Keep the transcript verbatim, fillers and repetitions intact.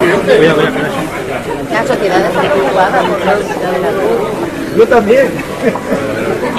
La sociedad está preocupada por la velocidad de la luz. Yo también.